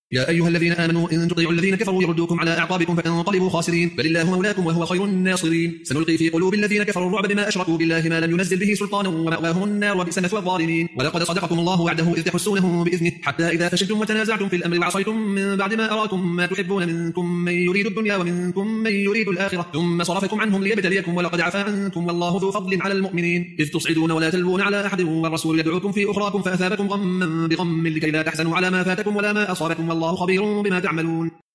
يا أيها الذين آمنوا إن تطيعوا الذين كفروا يردوكم على أعقابكم فتنقلبوا خاسرين بل الله مولاكم وهو خير الناصرين. سنلقي في قلوب الذين كفروا الرعب بما أشركوا بالله ما لم ينزل به سلطانا ومأواهم النار وبئس مثوى الظالمين. ولقد صدقكم الله وعده إذ تحسونهم بإذنه حتى إذا فشلتم وتنازعتم في الأمر وعصيتم من بعد ما أراكم ما تحبون منكم من يريد الدنيا ومنكم من يريد الآخرة ثم صرفكم عنهم ليبتليكم ولقد عفا عنكم والله ذو فضل على المؤمنين. إذ تصعدون ولا تلوون على أحد والرسول يدعوكم في أخراكم فأثابكم غما بغم لكي لا تحزنوا على ما فاتكم ولا ما أصابكم والله خبير بما تعملون.